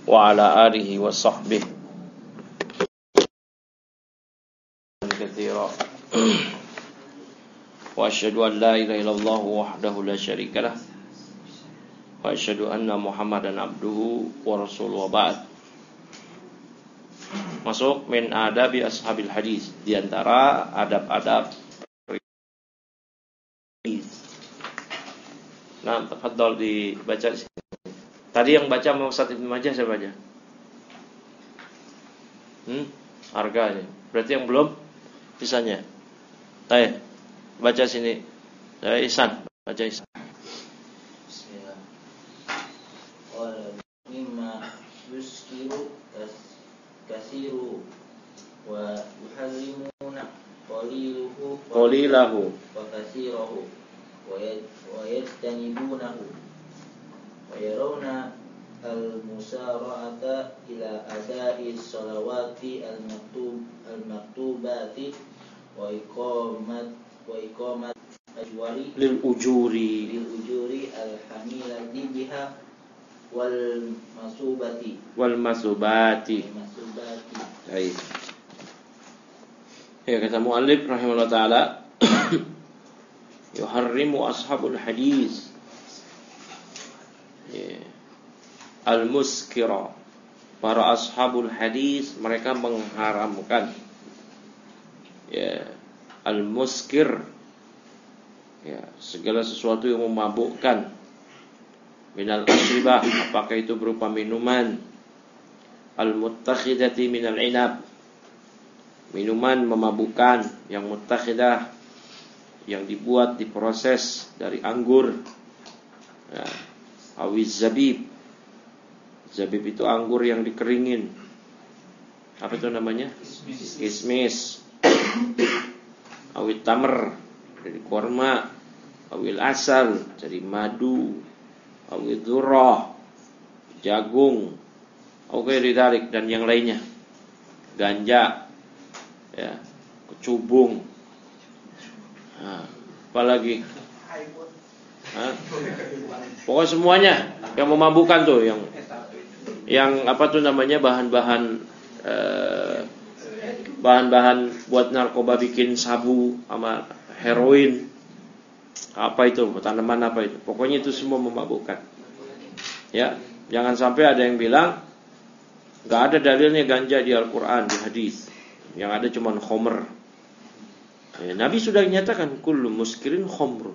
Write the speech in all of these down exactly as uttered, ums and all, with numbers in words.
wa ala alihi wa sahbihi katsira. Wa asyhadu an la ilaha illallah wahdahu la syarikalah wa asyhadu anna Muhammadan abduhu wa rasuluhu wa ba'd. Masuk min adabi ashabil hadis, di antara adab-adab hadis. Nah, tafadhol dibaca di sini. Tadi yang baca mau Ustaz Ibnu Majah saya baca. Hmm, harganya. Berarti yang belum sisanya. Baik. Baca sini. Saya Ihsan, baca Ihsan. Bismillah. Qala mimma yuskiru kasiru wa yuharrimuna qaliluhu qalilahu wa kasirahu wa yajtanibunahu wa yarawna al-musara'ata ila ada'i salawati al-maktub al-maktubati wa iqamat wa iqamat ajwari lil ujuri lil ujuri al-hamilati biha wal masubati wal masubati. masubati. Baik. Ya, kata muallif rahimahullah taala, yuharrimu ashabul hadis ya, al-muskira. Para ashabul hadis mereka mengharamkan ya, al-muskir ya, segala sesuatu yang memabukkan. Minal asribah, apakah itu berupa minuman. Al-muttakhidati minal inab, minuman memabukkan yang muttakhidah, yang dibuat diproses dari anggur ya. Awiz zabib, zabib itu anggur yang dikeringin. Apa itu namanya? Kismis. Awit tamr, dari korma. Awil asal, dari madu. Awil dzurrah, jagung. Oke, ditarik dan yang lainnya. Ganja ya, kecubung. Nah, apalagi? Hah? Pokoknya semuanya yang memabukkan tuh, yang yang apa tuh namanya, bahan-bahan eh, bahan-bahan buat narkoba, bikin sabu sama heroin. Apa itu? Tanaman apa itu? Pokoknya itu semua memabukkan. Ya, jangan sampai ada yang bilang enggak ada dalilnya ganja di Al-Qur'an, di hadis. Yang ada cuma khamr. Ya, Nabi sudah menyatakan kullu muskirin khamr.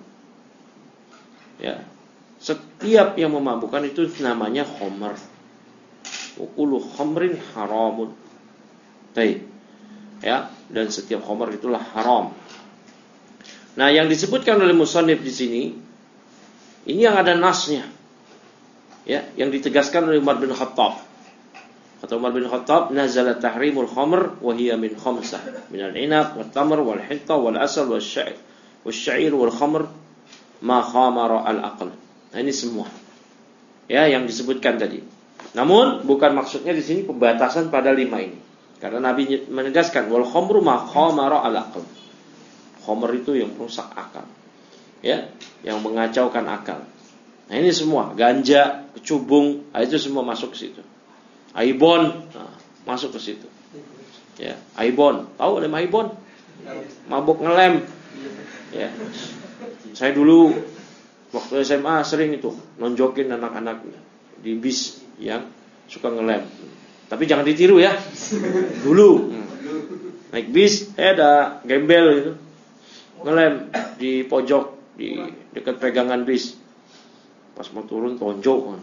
Ya. Setiap yang memabukkan itu namanya khamr. Wa kullu khamrin haramun. Baik. Ya, dan setiap khamr itulah haram. Nah, yang disebutkan oleh musannif di sini, ini yang ada nasnya. Ya, yang ditegaskan oleh Umar bin Khattab. Kata Umar bin Khattab, nazala tahrimul khamr wa hiya min khamsah, min al-inab wat tamr wal hitta wal asal wal sya'ir wal sya'ir wal khamr ma khamara al-aql. Nah, ini semua. Ya, yang disebutkan tadi. Namun bukan maksudnya di sini pembatasan pada lima ini. Karena Nabi menegaskan wal khamru ma khamara al-aql. Khamr itu yang merusak akal. Ya, yang mengacaukan akal. Nah, ini semua, ganja, kecubung, nah, itu semua masuk ke situ. Aibon, nah, masuk ke situ. Ya, aibon, tahu lem aibon? Mabuk ngelem. Ya. Saya dulu waktu S M A sering itu nonjokin anak-anak di bis yang suka ngelem. Tapi jangan ditiru ya. Dulu hmm. naik bis, eh ada gembel gitu. Ngelem di pojok, di dekat pegangan bis. Pas mau turun tonjok.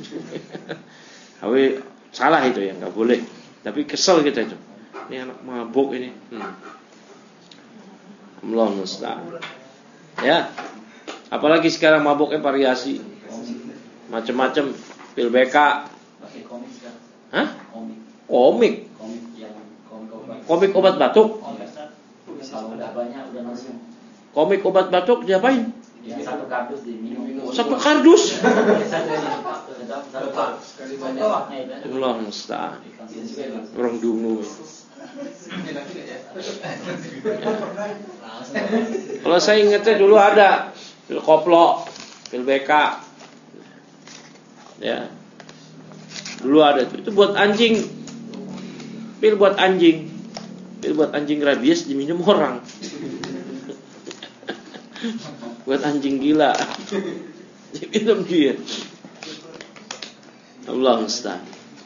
Tapi salah itu ya, nggak boleh. Tapi kesel kita itu. Ini anak mabuk ini. Hmm. Allah musta'an. Ya. Apalagi sekarang mabuknya variasi. Macam-macam. Pil B K. Hah? Komik. Komik obat batuk. Komik obat batuk diapain? Satu kardus diminum. Satu kardus. Allah musta'an. Orang dungu. Kalau saya ingatnya dulu ada pil koplo, pil B K. Ya. Dulu ada itu, itu buat anjing. Pil buat anjing. Pil buat anjing rabies diminum orang. Buat anjing gila. Diminum dia. Allah musta'an.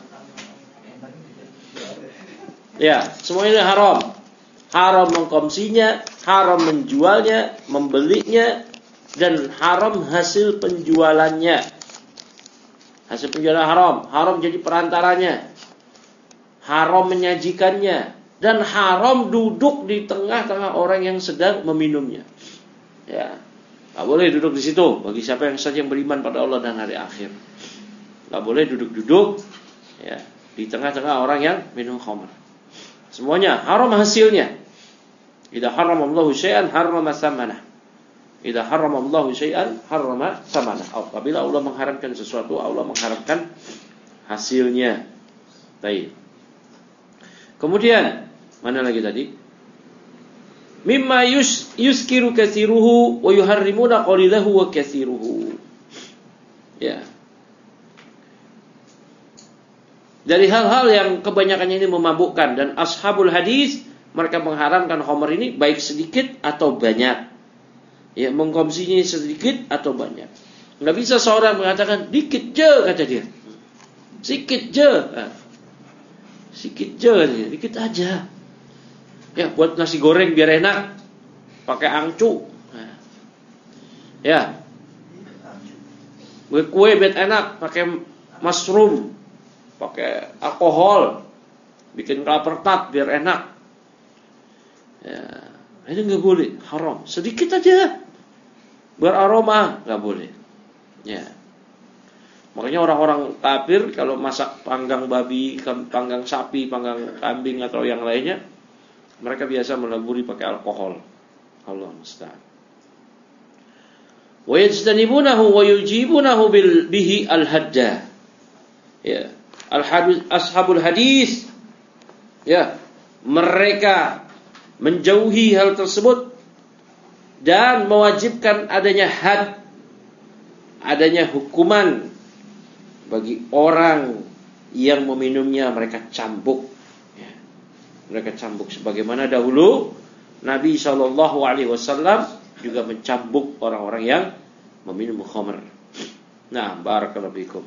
Ya, semuanya haram. Haram mengkonsumsinya, haram menjualnya, membelinya, dan haram hasil penjualannya. Hasil penjualan haram, haram jadi perantaranya, haram menyajikannya, dan haram duduk di tengah-tengah orang yang sedang meminumnya. Ya, nggak boleh duduk di situ. Bagi siapa yang saja yang beriman pada Allah dan hari akhir, nggak boleh duduk-duduk ya di tengah-tengah orang yang minum khamr. Semuanya haram hasilnya. Idza haramallahu syai'an harrama tsamanah. Idza haramallahu syai'an harrama tsamanah. Apabila Allah mengharamkan sesuatu, Allah mengharamkan hasilnya. Baik. Kemudian mana lagi tadi? Mimma yus, yuskiru katsiruhu wa yuharrimuna qalilahu wa katsiruhu. Ya. Dari hal-hal yang kebanyakannya ini memabukkan, dan ashabul hadis mereka mengharamkan khamr ini baik sedikit atau banyak. Ya, mengkonsumsinya sedikit atau banyak. Enggak bisa seorang mengatakan dikit je kata dia. Sedikit je. Nah, sedikit je nih, dikit aja. Ya, buat nasi goreng biar enak pakai angcu. Nah, ya. Buat kue biar enak pakai mushroom, pakai alkohol, bikin kelapa tart biar enak. Ya, ini nggak boleh, haram. Sedikit aja, beraroma, nggak boleh. Ya, makanya orang-orang kafir kalau masak panggang babi, panggang sapi, panggang kambing atau yang lainnya, mereka biasa meleburi pakai alkohol. Allah musta'an. Wa yajtanibunahu wa yujibunahu bil bihi al-hadda. Ya. Al-hadis, ashabul hadis, ya, mereka menjauhi hal tersebut dan mewajibkan adanya had, adanya hukuman bagi orang yang meminumnya. Mereka cambuk, ya. Mereka cambuk sebagaimana dahulu Nabi shallallahu alaihi wasallam juga mencambuk orang-orang yang meminum khamr. Nah, barakallahu fikum.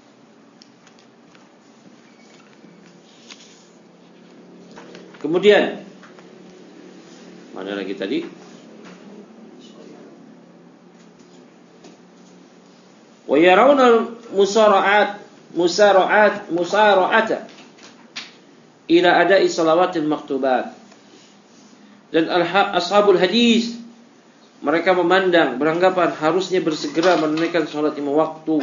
Kemudian mana lagi tadi? Wa yarawna musara'at musara'at musara'ata ila ada'i salawatil maktubat. Dan ashabul hadis mereka memandang, beranggapan harusnya bersegera menunaikan salat lima waktu.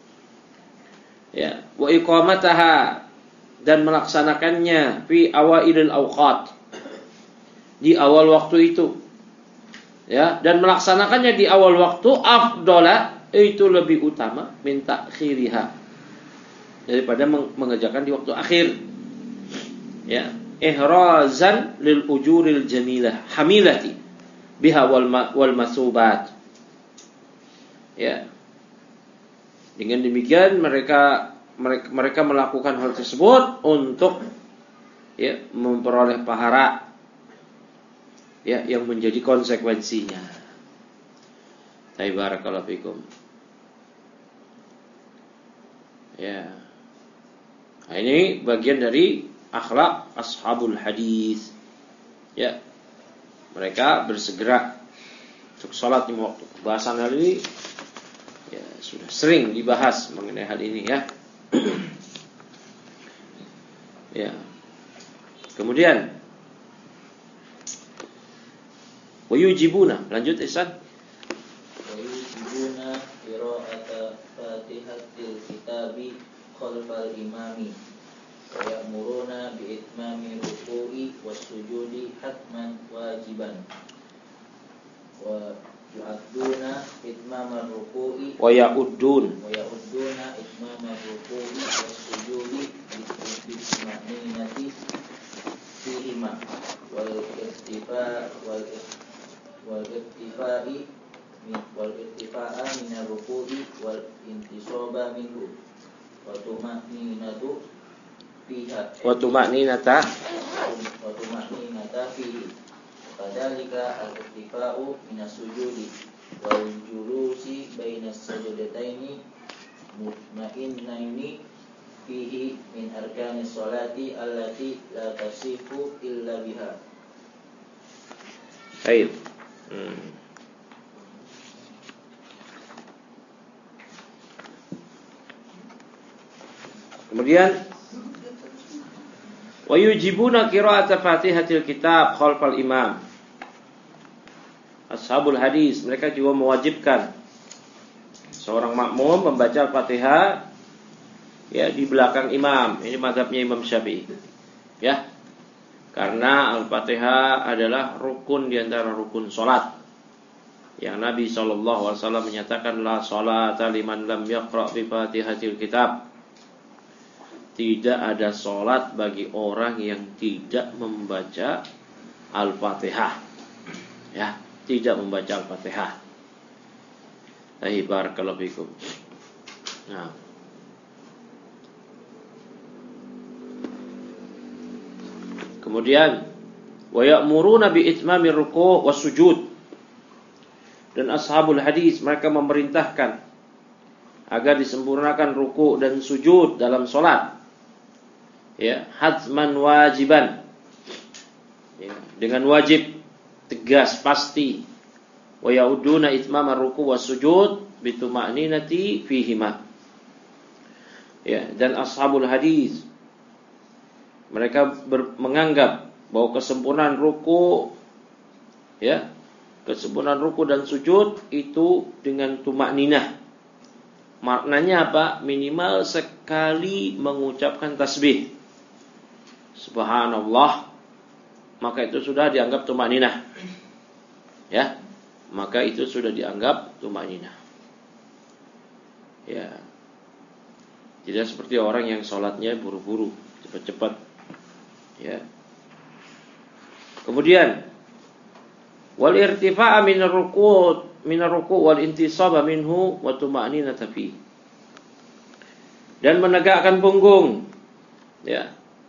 Ya, wa iqamataha, dan melaksanakannya fi awailil awqat, di awal waktu itu. Ya, dan melaksanakannya di awal waktu afdala, itu lebih utama min ta'khiriha, daripada mengerjakan di waktu akhir. Ya, ihrazan lil ujuril jamilah hamilati biha wal wal masubat. Ya. Dengan demikian mereka mereka, mereka melakukan hal tersebut untuk ya memperoleh pahala ya yang menjadi konsekuensinya. Barakallahu fikum. Ya. Nah, ini bagian dari akhlak ashabul hadis. Ya. Mereka bersegera untuk sholat lima waktu. Bahasan hal ini ya sudah sering dibahas mengenai hal ini ya. Ya. Kemudian wa yujibuna, lanjut Ihsan. Wa yujibuna qira'ata Fatihatil kitabi khalfal imami wa ya'muruna bi itmami ruku'i was sujudi hatman wajiban wa yu'adduna itmamar ruku'i wa ya'uddun wa ya'udduna itmamar ruku'i was sujudi bisma'ninati fihima wal irtifa wal wal irtifai min wal irtifa'a minar ruku'i wal intisaba minhu wa tuma'ninatu fiha Wa tuma'ninata wa tuma'ninata fihi. Kadzalika al-irtifa'u minas sujudi wal julusi bainas sajdataini mutma'innaini fihi min arkanis sholati allati la tasifu illa biha. Baik. Hmm. Kemudian wa yujibuna qira'ata Fatihatil kitab khalfal imam. Ashabul hadis mereka juga mewajibkan seorang makmum membaca Al-Fatihah ya di belakang imam. Ini mazhabnya Imam Syafi'i. Ya. Karena Al-Fatihah adalah rukun di antara rukun salat. Yang Nabi sallallahu alaihi wasallam menyatakan la sholata liman lam yaqra' bi Fatihatil kitab. Tidak ada salat bagi orang yang tidak membaca Al-Fatihah. Ya, tidak membaca Al-Fatihah. Baik, barakallahu fikum. Nah. Kemudian wa ya'muruna bi itmamir ruku' was sujud. Dan ashabul hadis mereka memerintahkan agar disempurnakan ruku' dan sujud dalam salat. Ya, hatman wajiban. Ya, dengan wajib tegas pasti. Wa yauduna itmamar ruku' was sujud bituma'ninati fihima. Ya, dan ashabul hadis mereka ber, menganggap bahwa kesempurnaan ruku ya, kesempurnaan ruku dan sujud itu dengan tumakninah. Maknanya apa? Minimal sekali mengucapkan tasbih Subhanallah, maka itu sudah dianggap tumakninah. Ya, maka itu sudah dianggap tumakninah. Ya, tidak seperti orang yang sholatnya buru-buru, cepat-cepat. Ya. Kemudian wal irtifa'a minar ruku' minar ruku' wal intisaba minhu wa tuma'ninata fi. Dan menegakkan punggung. Ya.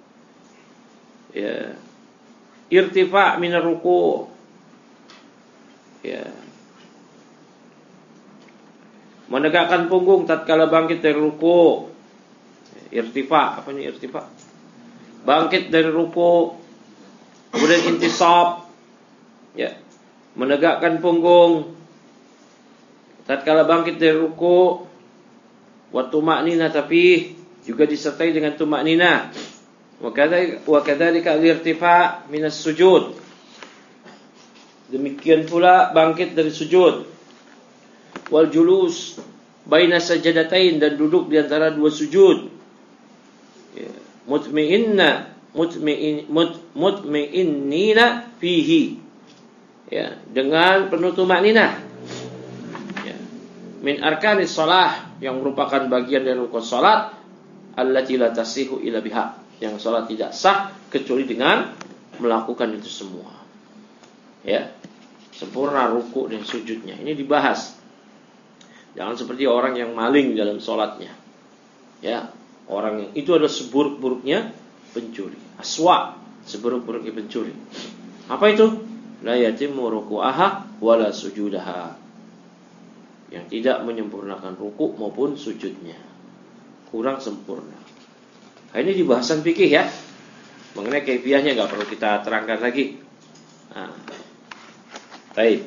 Ya. Irtifa' minar ruku'. Ya. Menegakkan punggung tatkala bangkit dari ruku'. Irtifa', apa ini irtifa'? Bangkit dari ruku', kemudian intisab, ya, menegakkan punggung tatkala bangkit dari ruku', wa tuma'ninah tapi juga disertai dengan tuma'ninah. Wa kadzalika al-irtifa' minas sujud. Demikian pula bangkit dari sujud. Wal julus baina sajadatain, dan duduk di antara dua sujud. Ya. Mutma'inna mutma'in mut, mutma'innina fihi. Ya, dengan penuh tumakninah. Ya. Min arkanis shalah, yang merupakan bagian dari rukun salat, allati la tasihu illa biha, yang salat tidak sah kecuali dengan melakukan itu semua. Ya. Sempurna ruku dan sujudnya. Ini dibahas. Jangan seperti orang yang maling dalam salatnya. Ya. Orang yang itu adalah seburuk-buruknya pencuri. Aswa, seburuk-buruknya pencuri. Apa itu? La yatimmu ruku'aha wala sujudaha. Yang tidak menyempurnakan ruku' maupun sujudnya. Kurang sempurna. Nah, ini di bahasan fikih ya. Mengenai kaifiahnya enggak perlu kita terangkan lagi. Nah. Baik.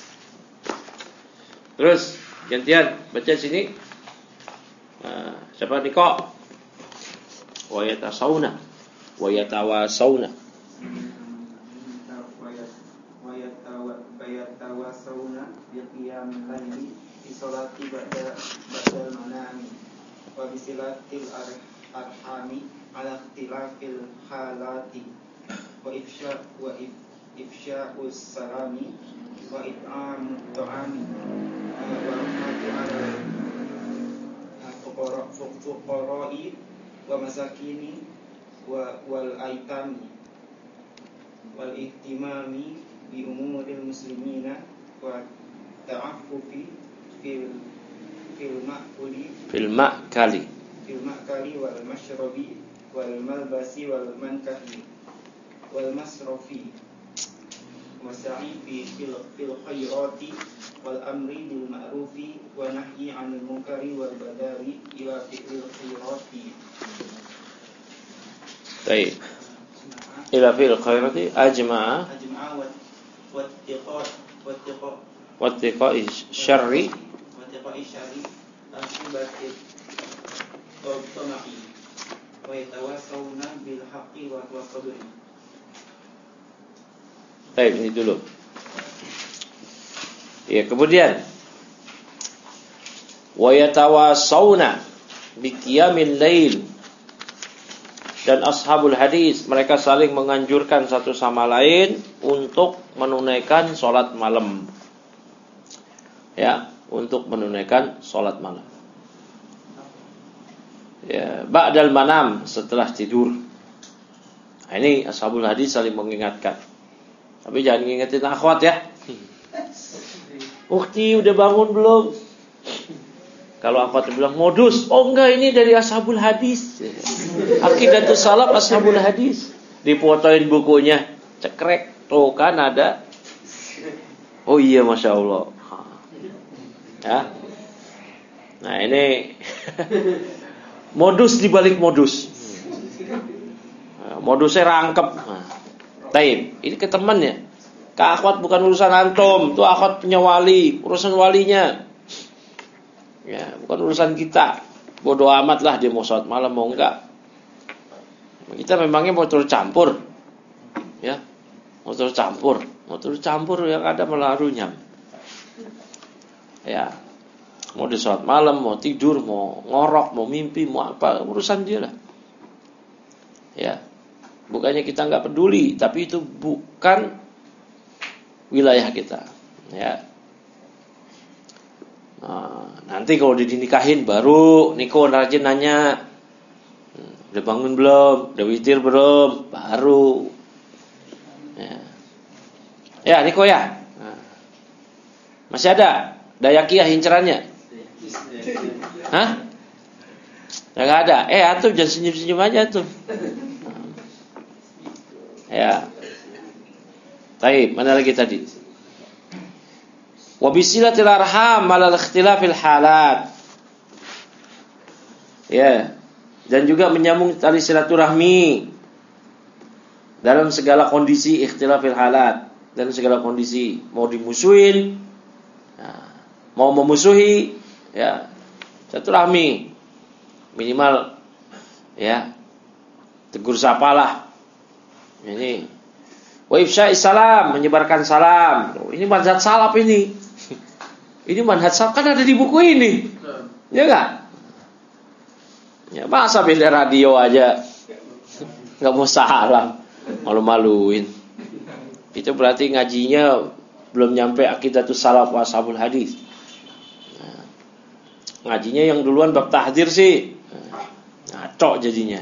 Terus gantian baca sini. Nah, siapa nih kok? Wa yatasawna wa yatawasawna wa yatawasawna bi qiyamil layli fi sholati ba'da ba'dal manami wa bi silatil arhami ala ikhtilafil halati wa ifsha wa ifsha'us salami wa it'amut ta'ami wa rahmatu ala fuqara fuqara'i wa masakini wa wal aitami wal ihtimami bi umuril muslimina wa ta'affufi fil fil ma'kuli fil ma'kali fil ma'kali wal mashrabi wal malbasi wal mankahi wal masrafi wasa'i fi fil fil khairati wal amri bil ma'rufi wa nahyi 'anil munkari wal badari ila fi'il khairati. Baik. Ila fi'il khairati ajma'a ajma'a wa wattiqa wattiqa wattiqa syarri wattiqa syarri asibati tama'i wa yatawasawna bil haqqi wa sabri. Baik, ini dulu. Ya, kemudian wa yatawasawna bi qiyamil lail, dan ashabul hadis mereka saling menganjurkan satu sama lain untuk menunaikan sholat malam. Ya, untuk menunaikan sholat malam. Ya, ba'dal manam, setelah tidur. Nah, ini ashabul hadis saling mengingatkan. Tapi jangan ngingetin akhwat ya. Ukti udah bangun belum? Kalau akhwat bilang modus, oh enggak, ini dari ashabul hadis. Aqidatus salaf ashabul hadis. Difotoin bukunya, cekrek, tuh kan ada. Oh iya, masya Allah. Ya. Nah ini modus dibalik modus. Modusnya rangkep. Nah, taib. Ini ke temannya. Ke akhwat bukan urusan antum. Itu akhwat punya wali, urusan walinya. Ya, bukan urusan kita. Bodoh amat lah dia mau sholat malam mau enggak. Kita memangnya mau terus campur. Ya. Mau terus campur. Mau terus campur yang ada malah runyam. Ya. Mau di sholat malam, mau tidur, mau ngorok, mau mimpi, mau apa, urusan dia lah. Ya. Bukannya kita enggak peduli, tapi itu bukan wilayah kita. Ya. Nah, nanti kalau udah dinikahin baru Niko rajin nanya, udah bangun belum, udah witir belum, baru. Ya, ya Niko ya. Nah, masih ada dayakiyah hincerannya? Hah? Ya nggak ada. Eh atuh jangan senyum-senyum aja tuh. Ya. Baik, mana lagi tadi? Wa bisilatil arham 'ala ikhtilafil halat. Ya. Dan juga menyambung tali silaturahmi dalam segala kondisi ikhtilafil halat, dalam segala kondisi, mau dimusuhin, nah, mau memusuhi, ya, silaturahmi minimal, ya, tegur sapalah. Ini wa ifsya'is salam, menyebarkan salam. Ini manhaj salaf ini. Ini manhaj salaf kan ada di buku ini. Ya enggak? Ya masa beda radio aja enggak mau salam, malu-maluin. Itu berarti ngajinya belum nyampe aqidatus salaf wa ashabul hadis. Nah, ngajinya yang duluan bab tahdzir sih. Ngaco jadinya.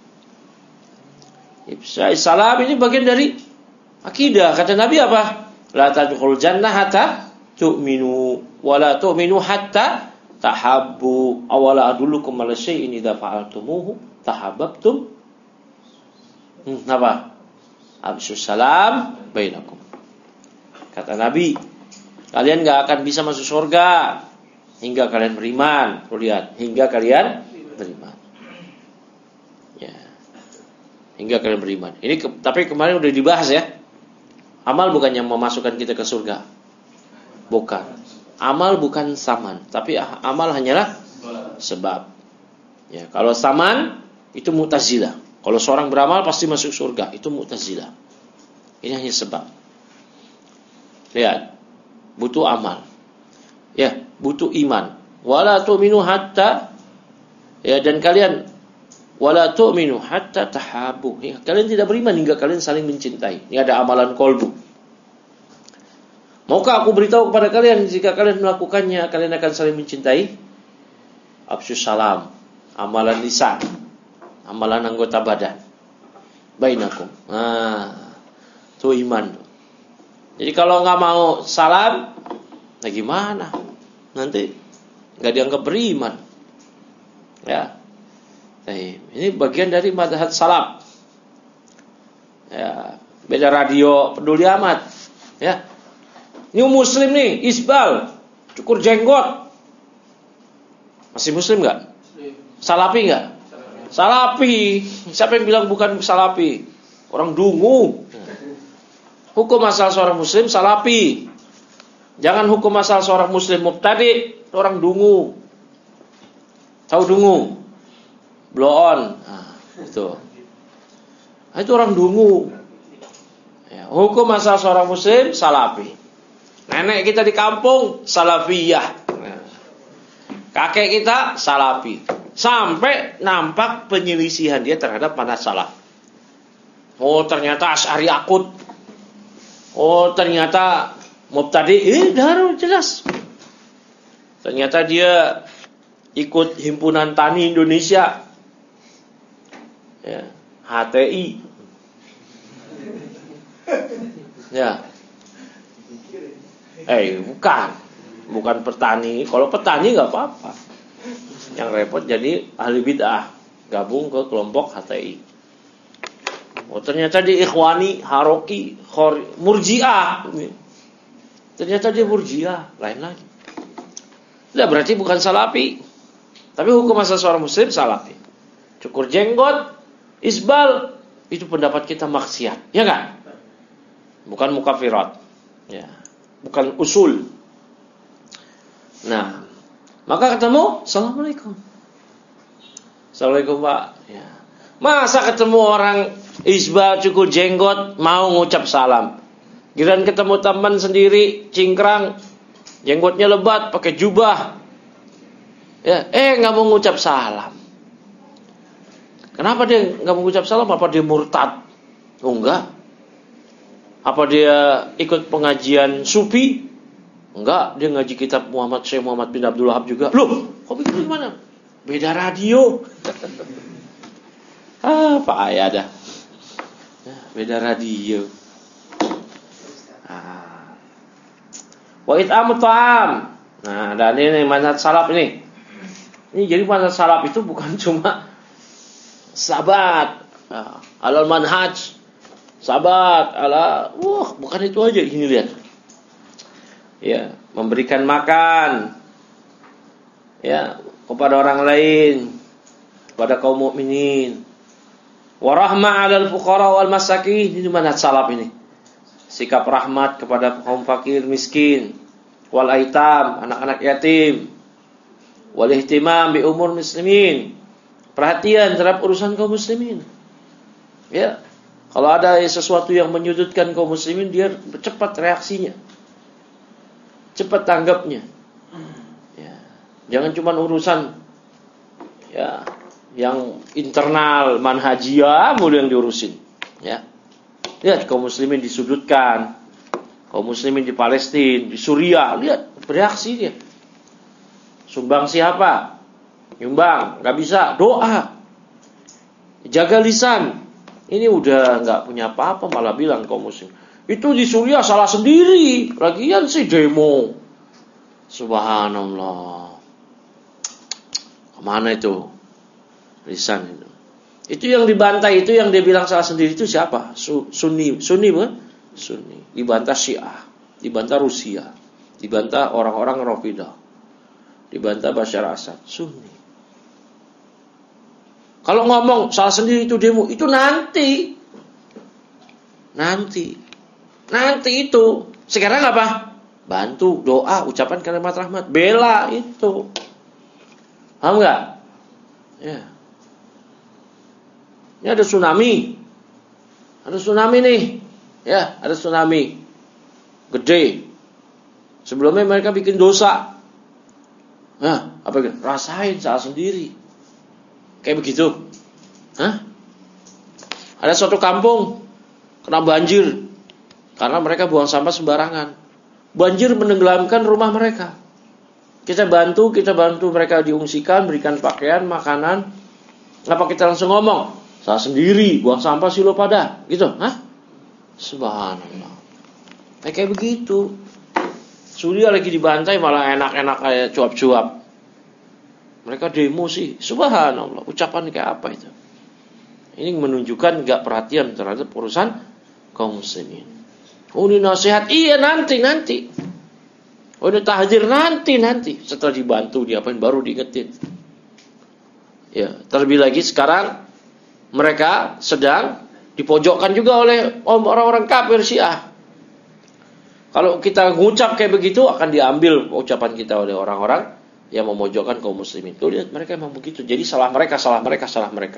Ifsya'is salam ini bagian dari akidah. Kata Nabi apa? La tadkhulul jannah hatta tu'minu wa la tu'minu hatta tahabbu. Awala adullukum ala syai'in idza fa'altumuhu tahabbtum. Hmm, apa? Absyus salam bainakum. Kata Nabi, kalian enggak akan bisa masuk surga hingga kalian beriman. Tuh lihat, hingga kalian beriman. Ya. Hingga kalian beriman. Ini ke, tapi kemarin udah dibahas ya. Amal bukan yang memasukkan kita ke surga. Bukan. Amal bukan saman, tapi amal hanyalah sebab. Ya, kalau saman itu Mu'tazilah. Kalau seorang beramal pasti masuk surga, itu Mu'tazilah. Ini hanya sebab. Lihat, butuh amal. Ya, butuh iman. Wala tu'minu hatta, ya, dan kalian wala tu'minu hatta tahabbu. Ya, kalian tidak beriman hingga kalian saling mencintai. Ini ada amalan kolbu. Maukah aku beritahu kepada kalian jika kalian melakukannya kalian akan saling mencintai? Absyus salam, amalan lisan, amalan anggota badan. Bainakum. Nah, itu iman. Jadi kalau enggak mau salam, nah gimana? Nanti enggak dianggap beriman. Ya. Ini bagian dari madhab salaf. Ya, beda radio peduli amat. Ya. Ini muslim nih, isbal, cukur jenggot. Masih muslim enggak? Salafi enggak? Salafi. Siapa yang bilang bukan salafi? Orang dungu. Hukum asal seorang muslim salafi. Jangan hukum asal seorang muslim mubtadi, orang dungu. Tahu dungu? Blow on. Nah, itu. Nah, itu orang dungu. Ya, hukum asal seorang muslim salafi. Nenek kita di kampung salafiyah. Nah, kakek kita salafi. Sampai nampak penyelisihan dia terhadap manhaj salaf. Oh, ternyata Asy'ari akut. Oh, ternyata mubtadi, eh baru jelas. Ternyata dia ikut himpunan tani Indonesia, ya, H T I, ya, eh bukan, bukan petani. Kalau petani nggak apa-apa. Yang repot jadi ahli bid'ah, gabung ke kelompok H T I. Oh, ternyata dia ikhwani, haroki, khori, murjiah. Ternyata dia murjiah, lain lagi. Tidak berarti bukan salafi. Tapi hukum asal seorang muslim salafi. Cukur jenggot, isbal, itu pendapat kita maksiat, ya kan? Bukan mukafirat, ya, bukan usul. Nah, maka ketemu, assalamualaikum, assalamualaikum Pak. Ya. Masa ketemu orang isbal cukur jenggot mau ngucap salam? Giliran ketemu teman sendiri cingkrang, jenggotnya lebat, pakai jubah, ya, eh nggak mau ngucap salam. Kenapa dia nggak mau ngucap salam? Apa dia murtad? Oh enggak. Apa dia ikut pengajian sufi? Enggak, dia ngaji kitab Muhammad Syekh Muhammad bin Abdul Wahab juga. Loh, kok begitu gimana? Beda radio. Ah, Pak Ayah dah. Beda radio. Ah. Wa it'amut ta'am. Nah, dan ini manhaj salaf ini. Ini jadi manhaj salaf itu bukan cuma sabat, nah, alal manhaj, sabat, ala, wah, bukan itu aja. Ini lihat. Ya, memberikan makan, ya, kepada orang lain, kepada kaum mukminin. Warahmah 'alal fuqara wal masakin, ini manhaj salaf ini. Sikap rahmat kepada kaum fakir miskin, wal aitam, anak-anak yatim, wal ihtimam bi umur muslimin, perhatian terhadap urusan kaum muslimin. Ya, kalau ada sesuatu yang menyudutkan kaum muslimin, dia cepat reaksinya, cepat tanggapnya. Ya, jangan cuma urusan ya yang internal manhajiyah mulu yang diurusin, ya. Lihat kaum muslimin disudutkan, kaum muslimin di Palestina, di Suriah, lihat bereaksi dia. Sumbang siapa? Nyumbang, nggak bisa, doa. Jaga lisan. Ini udah nggak punya apa-apa malah bilang kaum muslim. Itu di Suriah salah sendiri, lagian sih demo. Subhanallah. Kemana itu? Lisan itu. Itu yang dibantai, itu yang dia bilang salah sendiri itu siapa? Sunni, Sunni bukan? Sunni. Dibantah Syiah, dibantah Rusia, dibantah orang-orang Rafidah, dibantah Bashar Assad. Sunni. Kalau ngomong salah sendiri itu demo, itu nanti, nanti, nanti itu. Sekarang apa? Bantu, doa, ucapan kalimat rahmat, bela itu. Paham nggak? Ya. Ini ada tsunami, ada tsunami nih, ya, ada tsunami gede. Sebelumnya mereka bikin dosa, nah, apa? Rasain salah sendiri, kayak begitu. Hah? Ada suatu kampung kena banjir karena mereka buang sampah sembarangan. Banjir menenggelamkan rumah mereka. Kita bantu, kita bantu mereka diungsikan, berikan pakaian, makanan. Apa kita langsung ngomong? Salah sendiri, buang sampah sih lo pada, gitu, hah? Subhanallah. Nah, kayak begitu. Suriah lagi dibantai malah enak-enak kayak cuap-cuap. Mereka demo sih, subhanallah, ucapan kayak apa itu? Ini menunjukkan gak perhatian terhadap urusan kaum muslimin. Oh ini nasihat, iya nanti nanti. Oh ini tahdzir nanti nanti. Setelah dibantu diapain baru diingetin. Ya, terlebih lagi sekarang mereka sedang dipojokkan juga oleh orang-orang kafir Syiah. Kalau kita ngucap kayak begitu akan diambil ucapan kita oleh orang-orang yang memojokkan kaum muslimin. Tuh lihat mereka memang begitu. Jadi salah mereka, salah mereka, salah mereka.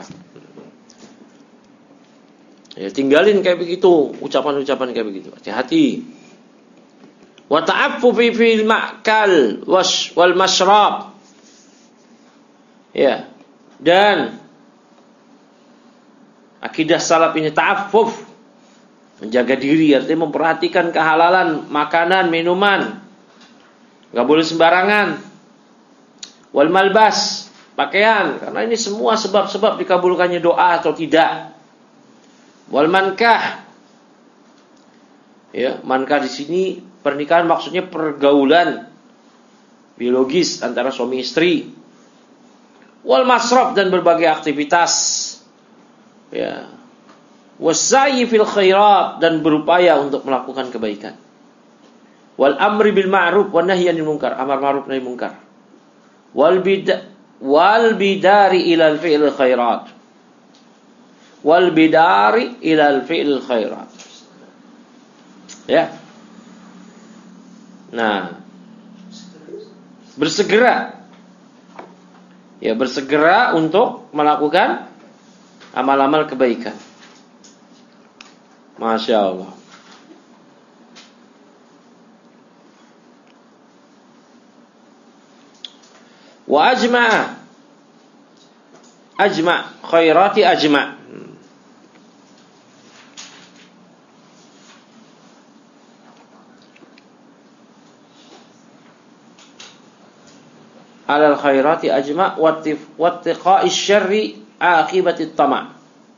Ya tinggalin kayak begitu, ucapan-ucapan kayak begitu. Hati-hati. Wa ta'affufi fil ma'kal was wal mashrab. Ya. Dan akidah salaf ini ta'affuf, menjaga diri, artinya memperhatikan kehalalan makanan, minuman. Enggak boleh sembarangan. Wal malbas, pakaian, karena ini semua sebab-sebab dikabulkannya doa atau tidak. Wal mankah, ya, mankah di sini pernikahan maksudnya pergaulan biologis antara suami istri. Wal masraf, dan berbagai aktivitas, ya. Wasai fil khairat, dan berupaya untuk melakukan kebaikan. Wal amri bil ma'ruf wan nahyi 'anil munkar, amar ma'ruf nahi munkar. Wal bid wal bidari ilal fi'il khairat. Wal bidari ilal fi'il khairat. Ya. Nah, bersegera. Ya, bersegera untuk melakukan amal-amal kebaikan. Masya Allah. Wa ajma' ajma' khairati ajma'. Alal khairati ajma' wattiqa'i syarri aqibati tama'.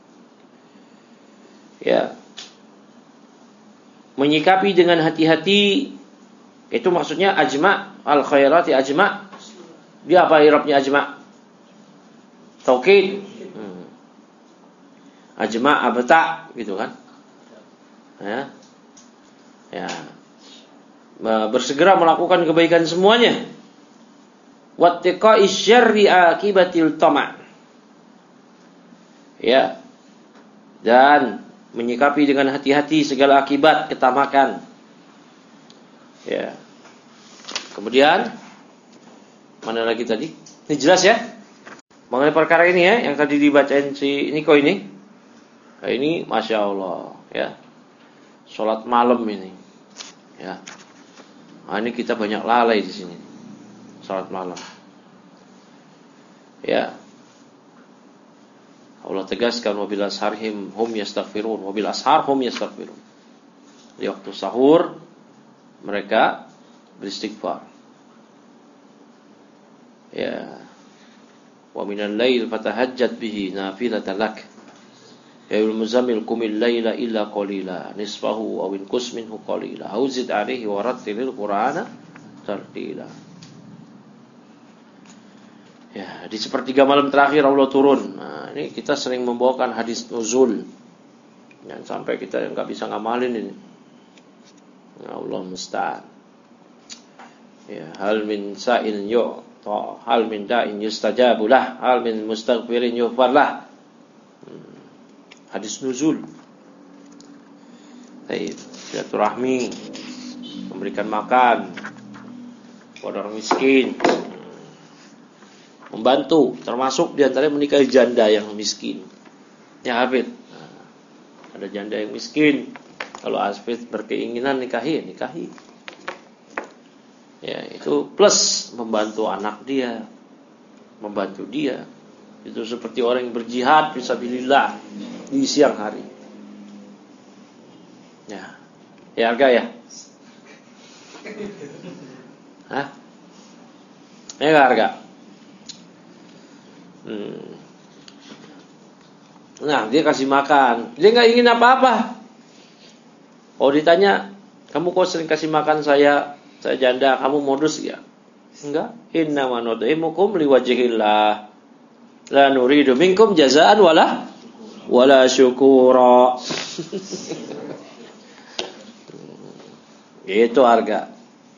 Ya. Menyikapi dengan hati-hati, itu maksudnya ajma' al khairati ajma'. Dia apa i'rabnya ajma'? Taukid. Hmm. Ajma' abta gitu kan? Ya. Ya. Bersegera melakukan kebaikan semuanya. Wattiqa'i syarri akibatil tama'. Ya. Dan menyikapi dengan hati-hati segala akibat ketamakan. Ya. Kemudian mana lagi tadi? Ini jelas ya? Mengenai perkara ini ya, yang tadi dibacain si Niko ini. Nah, ini Masya Allah ya. Sholat malam ini. Ya. Nah, ini kita banyak lalai di sini. Sholat malam. Ya. Allah tegaskan wabil asharhim hum yastaghfirun, wabil ashar hum yastaghfirun. Di waktu sahur mereka beristighfar. Ya. Wa minal lail fatahajjat bihi nafilatan lak. Ya ayyuhal muzammil qumil laila illa qalila nisfahu aw inqus minhu qalila aw zid 'alaihi wa rattilil qur'ana tartila. Ya, di sepertiga malam terakhir Allah turun. Nah, ini kita sering membawakan hadis nuzul. Jangan sampai kita enggak bisa ngamalin ini. Ya Allah musta'an. Ya, hal min sa'il yu hal min da'in yustajabulah, hal min mustaghfirin yughfarlah. Hmm. Hadis nuzul. Baik, silaturahmi, memberikan makan kepada orang miskin, membantu, termasuk di antara menikahi janda yang miskin. Ya Hafid, nah, ada janda yang miskin. Kalau Hafid berkeinginan nikahi, nikahi. Ya, itu plus membantu anak dia, membantu dia. Itu seperti orang yang berjihad fisabilillah di siang hari. Ya. Ya harga ya? Hah? Ya enggak harga? Hmm. Nah, dia kasih makan. Dia enggak ingin apa-apa. Oh, ditanya, "Kamu kok sering kasih makan saya? Saya janda, kamu modus ya?" Enggak. Innama nut'imukum liwajhillah. La nuridu minkum jazaan wala wala syukura. Itu harga.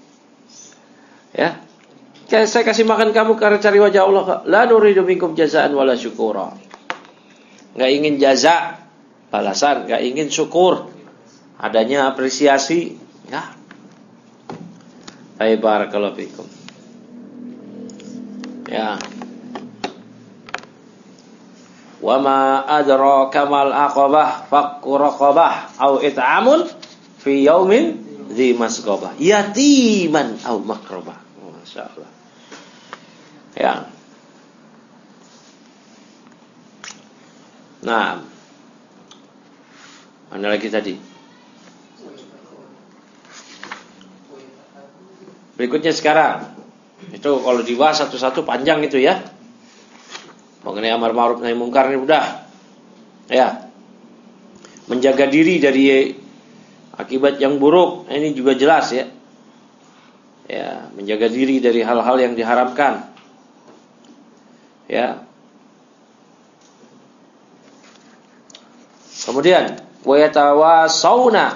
Ya. Saya kasih makan kamu karena cari wajah Allah. La nuridu minkum jazaan wala syukura. Enggak ingin jaza, balasan, enggak ingin syukur. Adanya apresiasi, ya. Baik, barakallahu fikum. Ya. Wa ma adraka mal aqabah fakku raqabah au it'amun fi yaumin dzi masghabah yatiman au makrabah. Masyaallah. Ya. Nah. Mana lagi tadi? Berikutnya sekarang. Itu kalau dibahas satu-satu panjang itu ya. Mengenai amar ma'ruf nahi mungkar ini udah. Ya. Menjaga diri dari akibat yang buruk, ini juga jelas ya. Ya, menjaga diri dari hal-hal yang diharamkan. Ya. Kemudian wa yatawasawna.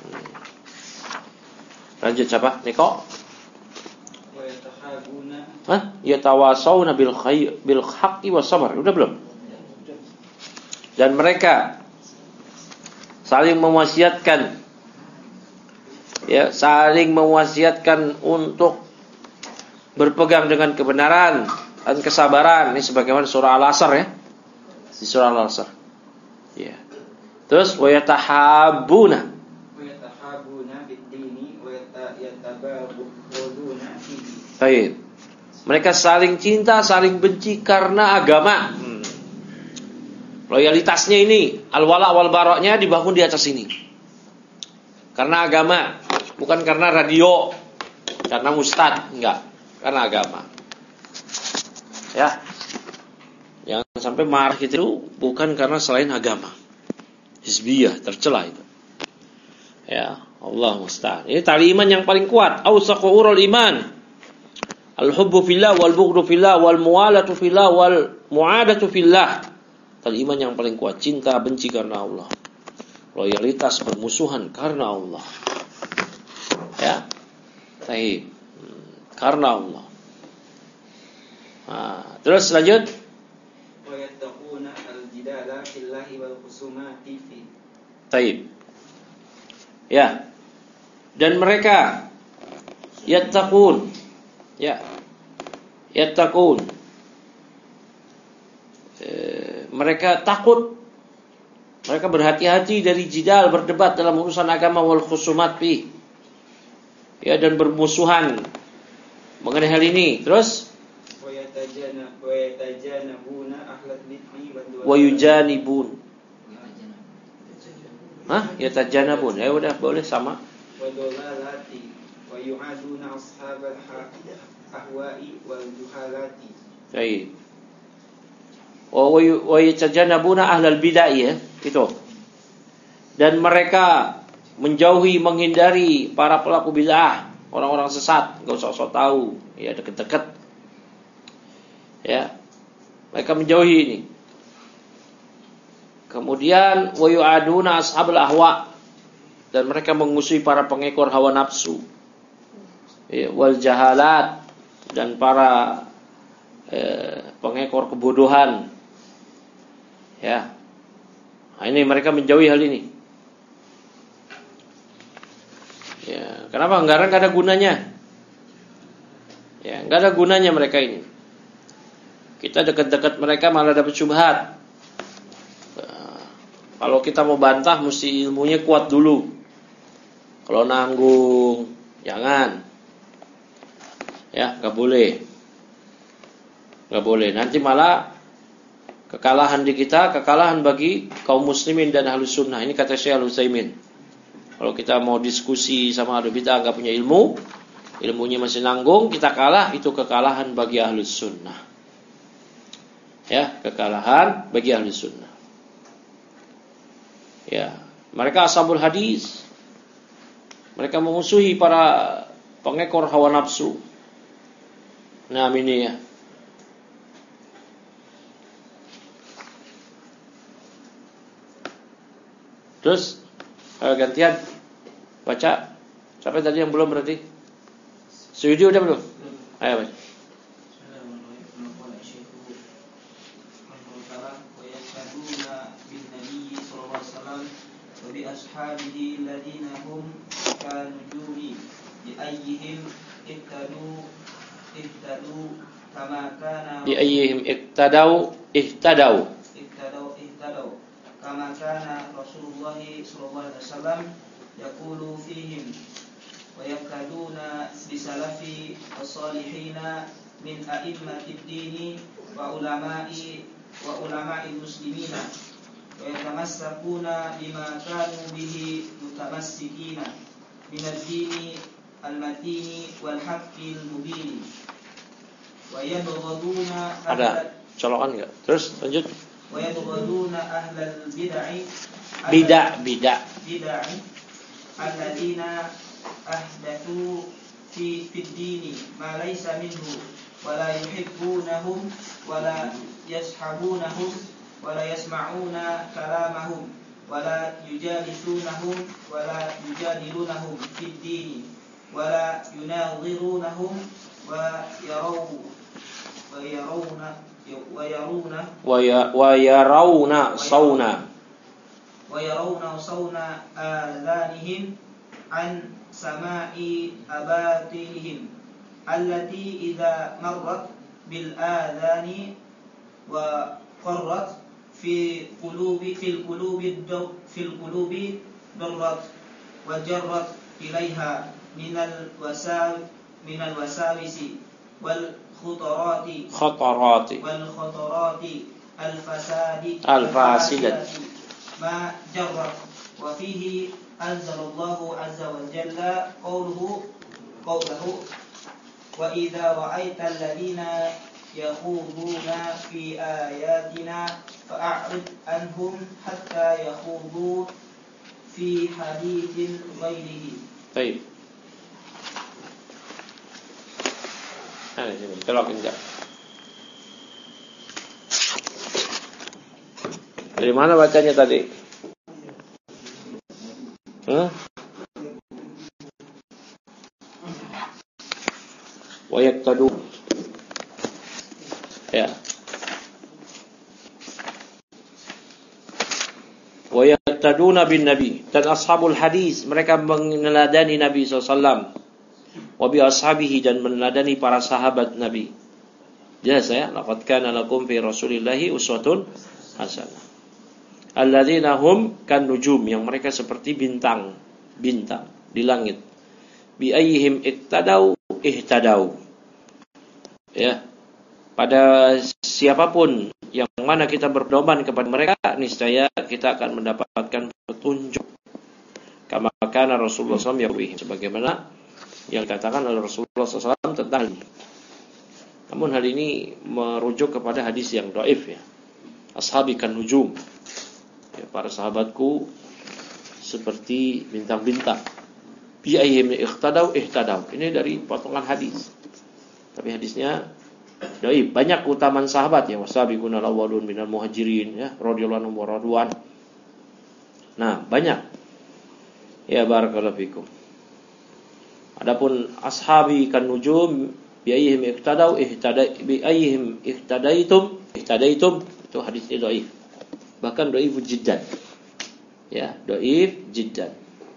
Lanjut siapa? Niko? Wa yatahabuna. Hah? Yatawasawna bil khair bil haqqi was sabr. Udah belum? Dan mereka saling mewasiatkan, ya, saling mewasiatkan untuk berpegang dengan kebenaran dan kesabaran. Ini sebagaimana surah Al-Asr ya. Di surah Al-Asr. Ya. Terus wa yatahabuna. Wa yatahabuna bid-dini wa yatabaghaduna fihi. Baik. Mereka saling cinta, saling benci karena agama. Hmm. Loyalitasnya ini, al-wala wal baroknya dibangun di atas ini. Karena agama, bukan karena radio, karena ustad, enggak, karena agama. Ya. Jangan sampai marah gitu bukan karena selain agama. Hizbiyah, tercela itu. Ya, Allah musta'an. Ini tali iman yang paling kuat. Awsaqu urul iman. Al-hubbu fillah wal bughdu fillah wal muwalatu fillah wal mu'adatu fillah. Tali iman yang paling kuat, cinta benci karena Allah. Loyalitas bermusuhan karena Allah. Ya. Baik. Karena Allah. Nah, terus lanjut. Wa yattaquna al-jidala fillahi wal khusumati fi. Baik. Ya. Dan mereka yattaqun. Ya. Yattaqun. E, mereka takut. Mereka berhati-hati dari jidal, berdebat dalam urusan agama wal khusumat fi. Ya, dan bermusuhan mengenai hal ini. Terus Wa yatajana wa yatajanabuna ahlal bid'i wa wa yujanibun. Hah? Yatajanabun. Ya udah boleh sama. wa dolalati wa yu'aduna ashabal ahwa'i wal juhalati. Baik. Wa yatajanabuna ahlal bid'ah ya, itu. Dan mereka menjauhi, menghindari para pelaku bid'ah, orang-orang sesat, enggak usah sok tahu, ya dekat-dekat. Ya. Mereka menjauhi ini. Kemudian wa yu'aduna ashabal ahwa, dan mereka mengusui para pengekor hawa nafsu. Ya, wal jahalat, dan para eh, pengekor kebodohan. Ya. Nah, ini mereka menjauhi hal ini. Ya, kenapa? Karena enggak ada gunanya. Ya, enggak ada gunanya mereka ini. Kita dekat-dekat mereka malah dapat syubhat. Nah, kalau kita mau bantah mesti ilmunya kuat dulu. Kalau nanggung, jangan. Ya, enggak boleh. Enggak boleh. Nanti malah kekalahan di kita, kekalahan bagi kaum muslimin dan ahlus sunnah. Ini kata Syekh Al-Utsaimin. Kalau kita mau diskusi sama ahlu bid'ah enggak punya ilmu, ilmunya masih nanggung, kita kalah, itu kekalahan bagi ahlus sunnah. Ya, kekalahan bagi ahlus sunnah. Ya, mereka ashabul hadis. Mereka memusuhi para pengekor hawa nafsu. Nah, ini ya. Terus uh, gantian baca. Siapa tadi yang belum berarti? Suyuti udah belum? Ayo baca. Bi ashabihi alladziina hum kanujumi bi ayyihim ihtadu ihtadu kama kana bi ayyihim ihtadau ihtadau ihtadau ihtadau kama kana Rasulullah sallallahu alaihi wasallam yaqulu fihim wa yakaduna bi salafi as-salihina min a'immatid dini wa ulama'i wa ulama'i muslimina ويتمسكون بما كانوا به متمسكين من الدين المتين والحق المبين ويبغضون ada colokan enggak? Terus lanjut. ويبغضون أهل البدع bidah bidah بدع الذين أحدثوا في في الدين ما ليس منه ولا يحبونهم ولا يصحبونهم ولا يسمعون كلامهم ولا يجالسونهم ولا يجادلونهم في الدين ولا يناظرونهم ويرون ويرون ويرون ويرون صونا ويرون صون آذانهم عن سماع أباطيلهم التي إذا مرت بالآذان وقرت في قلوب في القلوب في القلوب ضرت وجرت إليها من الوساوس من الوساوس والخطرات خطرات والخطرات الفساد الفاسدة ما جرت وفيه أنزل الله عز وجل قوله قوله وإذا رأيت الذين يخوضون في آياتنا فأعرض عنهم حتى يخوضوا في حديث غيره. طيب. Nah, sini colokin enggak? Dari mana bacanya tadi? Hah? Wayaktadu. Ya. Wayaktaduna bin Nabi, dan ashabul hadis mereka meneladani Nabi sallallahu alaihi wasallam. Wa bi ashabihi, dan meneladani para sahabat Nabi. Jelas ya, laqad kana lakum fi Rasulillahi uswatun hasanah. Alladzina hum kan nujum, yang mereka seperti bintang, bintang di langit. Bi ayyihim iktadau ihtadau. Ya. Pada siapapun yang mana kita berpedoman kepada mereka, niscaya kita akan mendapatkan petunjuk. Kama kana Rasulullah sallallahu alaihi wasallam, sebagaimana yang dikatakan oleh Rasulullah sallallahu alaihi wasallam tentang ini. Namun hal ini merujuk kepada hadis yang dhaif ya. Ashabi kan nujum. Ya, para sahabatku seperti bintang-bintang. Bi ayyihim ihtadau ihtadau. Ini dari potongan hadis. Tapi hadisnya dhaif. Banyak keutamaan sahabat ya, wasabiqunal awwalun minal muhajirin ya, radhiyallahu anhum wa radwan. Nah, banyak. Ya barakallahu fikum. Adapun ashabi kan nujum bi ayyihim ihtadau ihtada bi ayyihim ihtadaitum ihtadaitum, itu hadisnya dhaif. Bahkan dhaif jiddan. Ya, dhaif jiddan.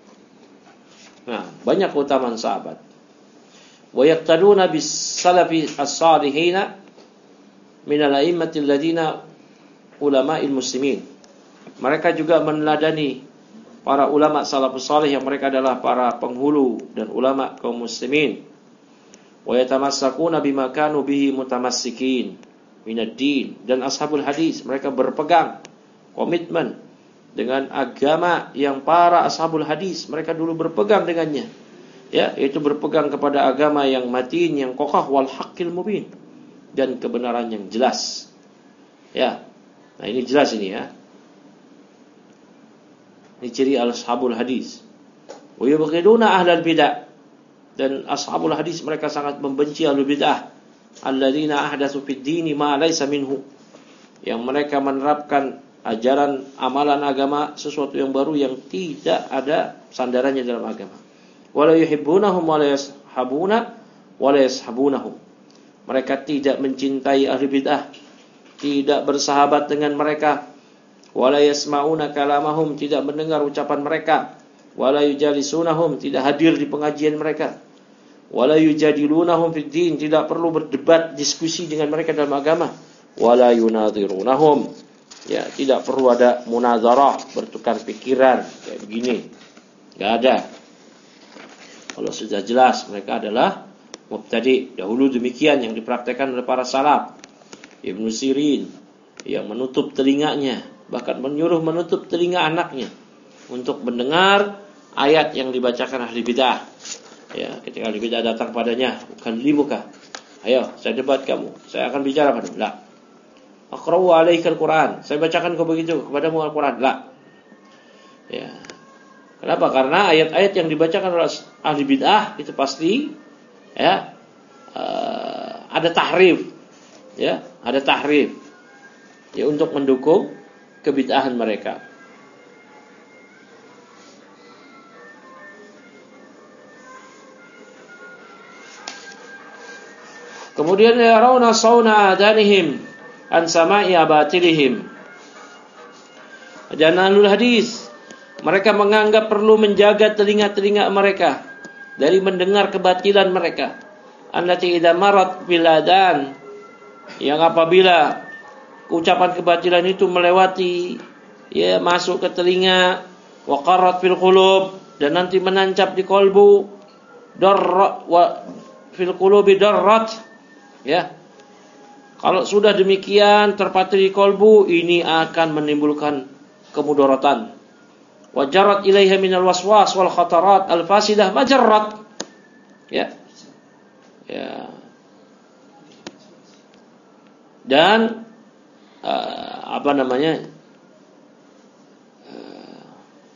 Nah, banyak keutamaan sahabat. Wa yaqtaduna bis salafi as-salihina min al-a'immati alladziina ulama'il muslimin. Mereka juga meneladani para ulama salafus salih yang mereka adalah para penghulu dan ulama kaum muslimin. Wa yatamassakuna bima kanu bihi mutamassikin minad din, dan ashabul hadis mereka berpegang komitmen dengan agama yang para ashabul hadis mereka dulu berpegang dengannya, ya, yaitu berpegang kepada agama yang matin, yang kokoh, wal haqqil mubin, dan kebenaran yang jelas. Ya, nah ini jelas ini ya. Ini ciri ashabul hadis. Wa yubghiduna ahlal bidah, dan ashabul hadis mereka sangat membenci ahlul bidah. alladzina ahdatsu fid dini ma laysa minhu, yang mereka menerapkan ajaran amalan agama sesuatu yang baru yang tidak ada sandarannya dalam agama. Wala yuhibbunahum wala yashabuna wala yashabunahum. Mereka tidak mencintai ahli bid'ah, tidak bersahabat dengan mereka. Wala yasma'una kalamahum, tidak mendengar ucapan mereka. Wala yujalisunahum, tidak hadir di pengajian mereka. Wala yujadilunahum fid din, tidak perlu berdebat diskusi dengan mereka dalam agama. Wala yunadhirunahum, ya, tidak perlu ada munazarah, bertukar pikiran kayak begini. Enggak ada. Kalau sudah jelas mereka adalah mubtadi. Dahulu demikian yang dipraktekkan oleh para salaf. Ibnu Sirin yang menutup telinganya, bahkan menyuruh menutup telinga anaknya untuk mendengar ayat yang dibacakan ahli bidah. Ya, ketika ahli bidah datang padanya, bukan limuka. Ayo, saya debat kamu. Saya akan bicara padamu. La. Aqra'u 'alaikal Qur'an. Saya bacakan kau begitu kepadamu Al-Qur'an. La. Ya. Kenapa? Karena ayat-ayat yang dibacakan oleh ahli bid'ah itu pasti ya uh, ada tahrif. Ya, ada tahrif. Ya, untuk mendukung kebid'ahan mereka. Kemudian yarawna sauna adanihim an sama'i abatilihim. Dan ahlul hadis, mereka menganggap perlu menjaga telinga-telinga mereka dari mendengar kebatilan mereka. Allati idza marat bil adan, yang apabila ucapan kebatilan itu melewati, ya, masuk ke telinga, wa qarrat fil qulub, dan nanti menancap di kolbu, darra wa fil qulubi darrat. Ya, kalau sudah demikian terpatri di kolbu, ini akan menimbulkan kemudaratan. Wajarat ilaiha minal waswas wal khatarat al fasidah majarrat. Ya, ya. Dan uh, apa namanya? Uh,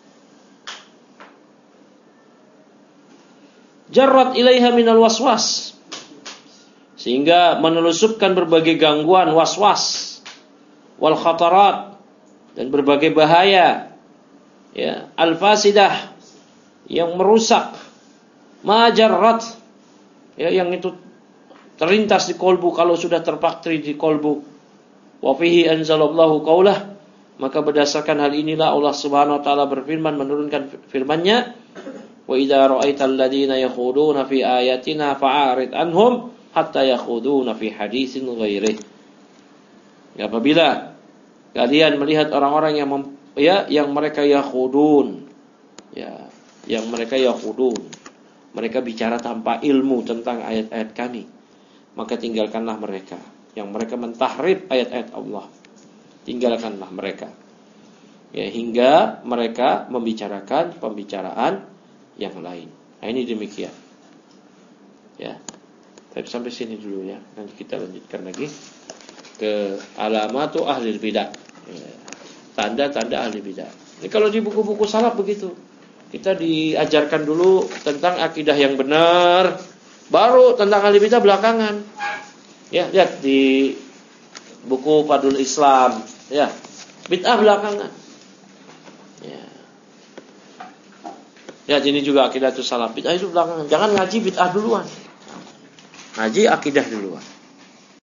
jarrat ilaiha minal waswas, sehingga menelusupkan berbagai gangguan waswas wal khatarat, dan berbagai bahaya, ya, al-fasidah, yang merusak, majarrat, ya, yang itu terlintas di kolbu kalau sudah terpaktri di kolbu. Wa fihi anzalallahu qaulah, maka berdasarkan hal inilah Allah Subhanahu wa taala berfirman, menurunkan firman-Nya, wa idza ra'aital ladzina yakhuduna fi ayatina fa'arid anhum hatta yakhuduna fi haditsin ghairih. Ya, apabila kalian melihat orang-orang yang mem, ya yang mereka yakhudun, ya, yang mereka yakhudun, mereka bicara tanpa ilmu tentang ayat-ayat kami, maka tinggalkanlah mereka. Yang mereka mentahrif ayat-ayat Allah, tinggalkanlah mereka, ya, hingga mereka membicarakan pembicaraan yang lain. Nah, ini demikian, ya. Tapi sampai sini dulu, ya. Nanti kita lanjutkan lagi ke alamatu ahli bidah, ya, tanda-tanda ahli bidah. Ini kalau di buku-buku salaf begitu, kita diajarkan dulu tentang akidah yang benar, baru tentang ahli bidah belakangan. Ya, lihat di buku Fadlul Islam, ya, bid'ah belakangan. Ya. Ya, ini juga akidah itu salaf. Bid'ah itu belakangan. Jangan ngaji bid'ah duluan. Ngaji akidah duluan.